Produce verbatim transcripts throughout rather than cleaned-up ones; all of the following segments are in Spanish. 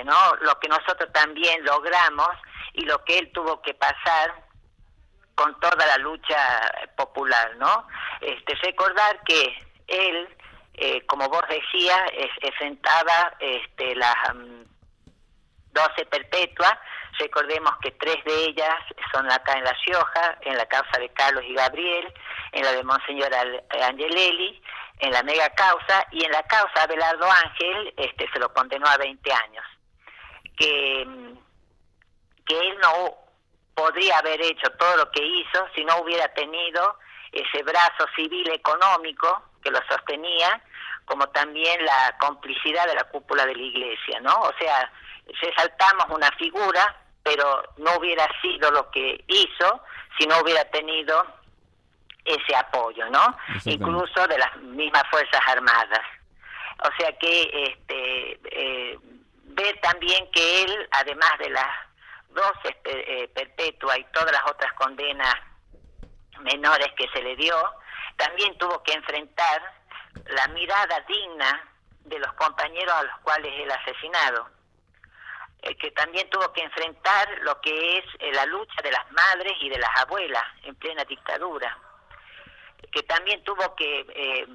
¿no? Lo que nosotros también logramos y lo que él tuvo que pasar con toda la lucha popular, ¿no? Este, recordar que él, eh, como vos decías, es, enfrentaba este, las um, doce perpetuas. Recordemos que tres de ellas son acá en La Rioja, en la causa de Carlos y Gabriel, en la de Monseñor Angelelli, en la mega causa, y en la causa Abelardo Ángel este, se lo condenó a veinte años. Que, que él no podría haber hecho todo lo que hizo si no hubiera tenido ese brazo civil económico que lo sostenía, como también la complicidad de la cúpula de la iglesia, ¿no? O sea, resaltamos una figura, pero no hubiera sido lo que hizo si no hubiera tenido ese apoyo, ¿no? Incluso de las mismas Fuerzas Armadas. O sea que este eh, ver también que él, además de las dos eh, perpetuas y todas las otras condenas menores que se le dio, también tuvo que enfrentar la mirada digna de los compañeros a los cuales él ha asesinado, eh, que también tuvo que enfrentar lo que es eh, la lucha de las madres y de las abuelas en plena dictadura, que también tuvo que eh,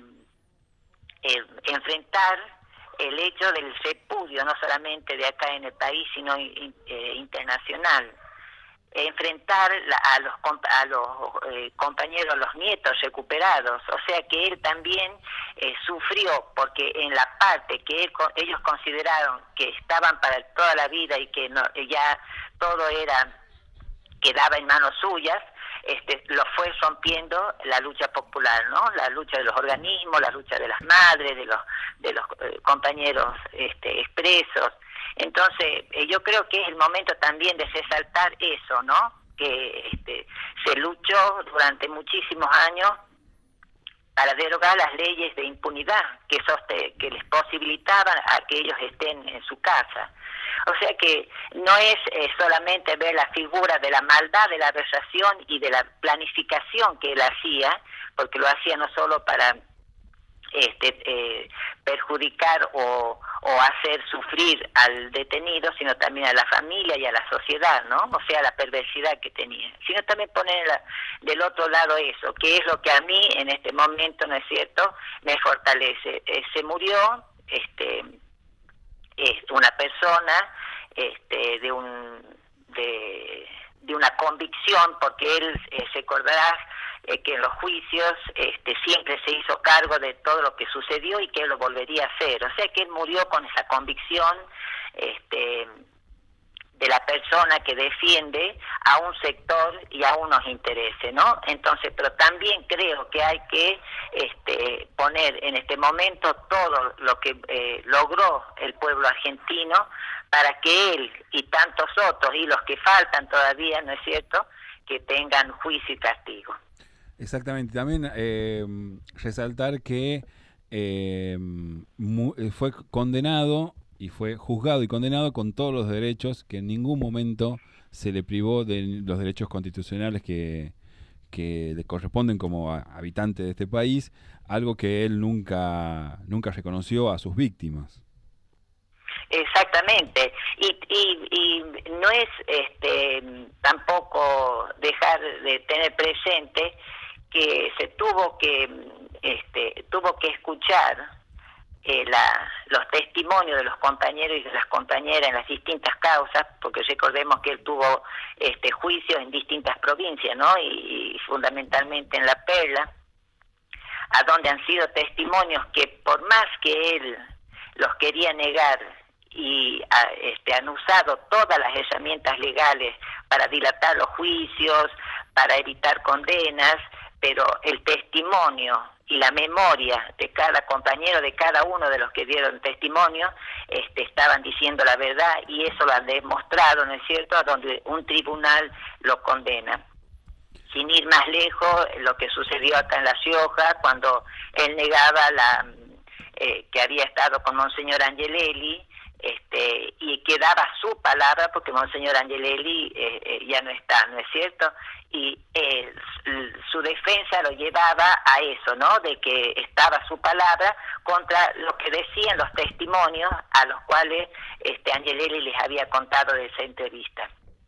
eh, enfrentar el hecho del repudio, no solamente de acá en el país, sino in, eh, internacional. Enfrentar la, a los, a los eh, compañeros, los nietos recuperados, o sea que él también eh, sufrió, porque en la parte que él, ellos consideraron que estaban para toda la vida y que no, ya todo era quedaba en manos suyas, este, lo fue rompiendo la lucha popular, ¿no? La lucha de los organismos, la lucha de las madres, de los de los eh, compañeros este, expresos. Entonces, eh, yo creo que es el momento también de resaltar eso, ¿no? Que este, se luchó durante muchísimos años para derogar las leyes de impunidad que, soste que les posibilitaban a que ellos estén en su casa. O sea que no es eh, solamente ver la figura de la maldad, de la aberración y de la planificación que él hacía, porque lo hacía no solo para este, eh, perjudicar o, o hacer sufrir al detenido, sino también a la familia y a la sociedad, ¿no? O sea, la perversidad que tenía. Sino también poner la, del otro lado eso, que es lo que a mí en este momento, ¿no es cierto?, me fortalece. Eh, se murió este es una persona este, de un de, de una convicción, porque él eh, se acordará eh, que en los juicios este, siempre se hizo cargo de todo lo que sucedió y que él lo volvería a hacer. O sea que él murió con esa convicción este, de la persona que defiende a un sector y a unos intereses, ¿no? Entonces, pero también creo que hay que este, poner en este momento todo lo que eh, logró el pueblo argentino para que él y tantos otros y los que faltan todavía, ¿no es cierto?, que tengan juicio y castigo. Exactamente. También eh, resaltar que eh, mu fue condenado y fue juzgado y condenado con todos los derechos, que en ningún momento se le privó de los derechos constitucionales que, que le corresponden como habitante de este país, algo que él nunca, nunca reconoció a sus víctimas. Exactamente, y, y, y no es este, tampoco dejar de tener presente que se tuvo que este, tuvo que escuchar Eh, la, los testimonios de los compañeros y de las compañeras en las distintas causas, porque recordemos que él tuvo este juicios en distintas provincias, ¿no? Y, y fundamentalmente en La Perla, a donde han sido testimonios que por más que él los quería negar y a, este, han usado todas las herramientas legales para dilatar los juicios, para evitar condenas, pero el testimonio y la memoria de cada compañero, de cada uno de los que dieron testimonio, este, estaban diciendo la verdad, y eso lo han demostrado, ¿no es cierto?, a donde un tribunal lo condena. Sin ir más lejos, lo que sucedió acá en La Rioja, cuando él negaba la eh, que había estado con Monseñor Angelelli, este, y que daba su palabra, porque Monseñor Angelelli eh, eh, ya no está, ¿no es cierto? Y eh, su defensa lo llevaba a eso, ¿no? De que estaba su palabra contra lo que decían los testimonios a los cuales este, Angelelli les había contado de esa entrevista.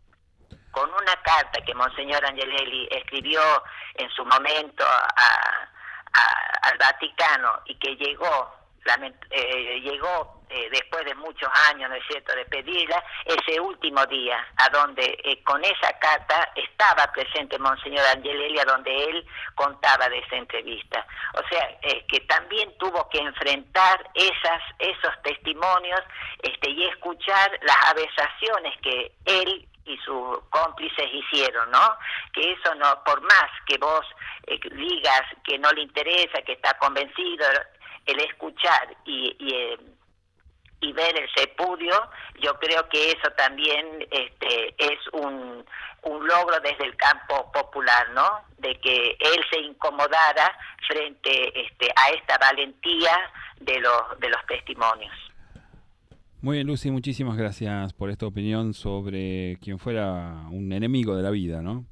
Con una carta que Monseñor Angelelli escribió en su momento a, a, al Vaticano y que llegó, lament, eh, llegó eh, después de muchos años, ¿no es cierto?, de pedirla, ese último día, a donde eh, con esa carta estaba presente Monseñor Angelelli, a donde él contaba de esa entrevista. O sea, eh, que también tuvo que enfrentar esas, esos testimonios este, y escuchar las aberraciones que él y sus cómplices hicieron, ¿no? Que eso no, por más que vos eh, digas que no le interesa, que está convencido, el escuchar y, y, eh, y ver el repudio, yo creo que eso también este, es un, un logro desde el campo popular, ¿no? De que él se incomodara frente este, a esta valentía de los, de los testimonios. Muy bien, Lucy, muchísimas gracias por esta opinión sobre quien fuera un enemigo de la vida, ¿no?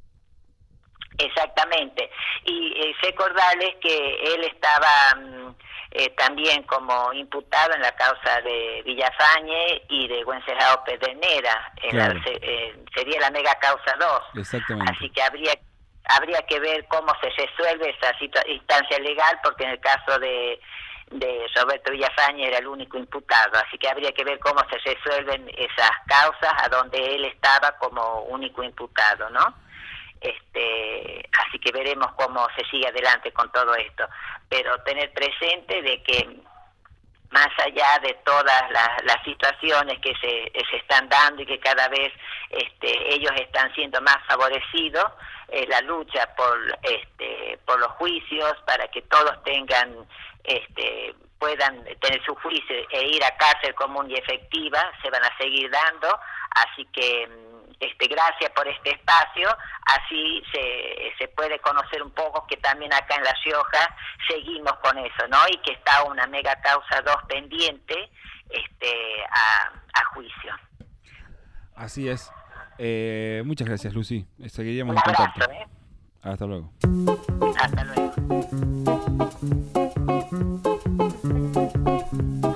Exactamente. Y eh, recordarles que él estaba eh, también como imputado en la causa de Villafañe y de Wenceslao Pedernera. Claro. En la, eh, sería la mega causa dos. Exactamente. Así que habría habría que ver cómo se resuelve esa instancia legal, porque en el caso de de Roberto Villafañe era el único imputado, así que habría que ver cómo se resuelven esas causas a donde él estaba como único imputado, ¿no? Este, así que veremos cómo se sigue adelante con todo esto, pero tener presente de que más allá de todas las, las situaciones que se, se están dando y que cada vez este, ellos están siendo más favorecidos, eh, la lucha por este, por los juicios, para que todos tengan este, puedan tener su juicio e ir a cárcel común y efectiva, se van a seguir dando, así que este, gracias por este espacio, así se, se puede conocer un poco que también acá en La Rioja seguimos con eso, ¿no? Y que está una mega causa dos pendiente este, a, a juicio. Así es. Eh, muchas gracias, Lucy. Seguiríamos Un en abrazo, contacto. ¿eh? Hasta luego. Hasta luego.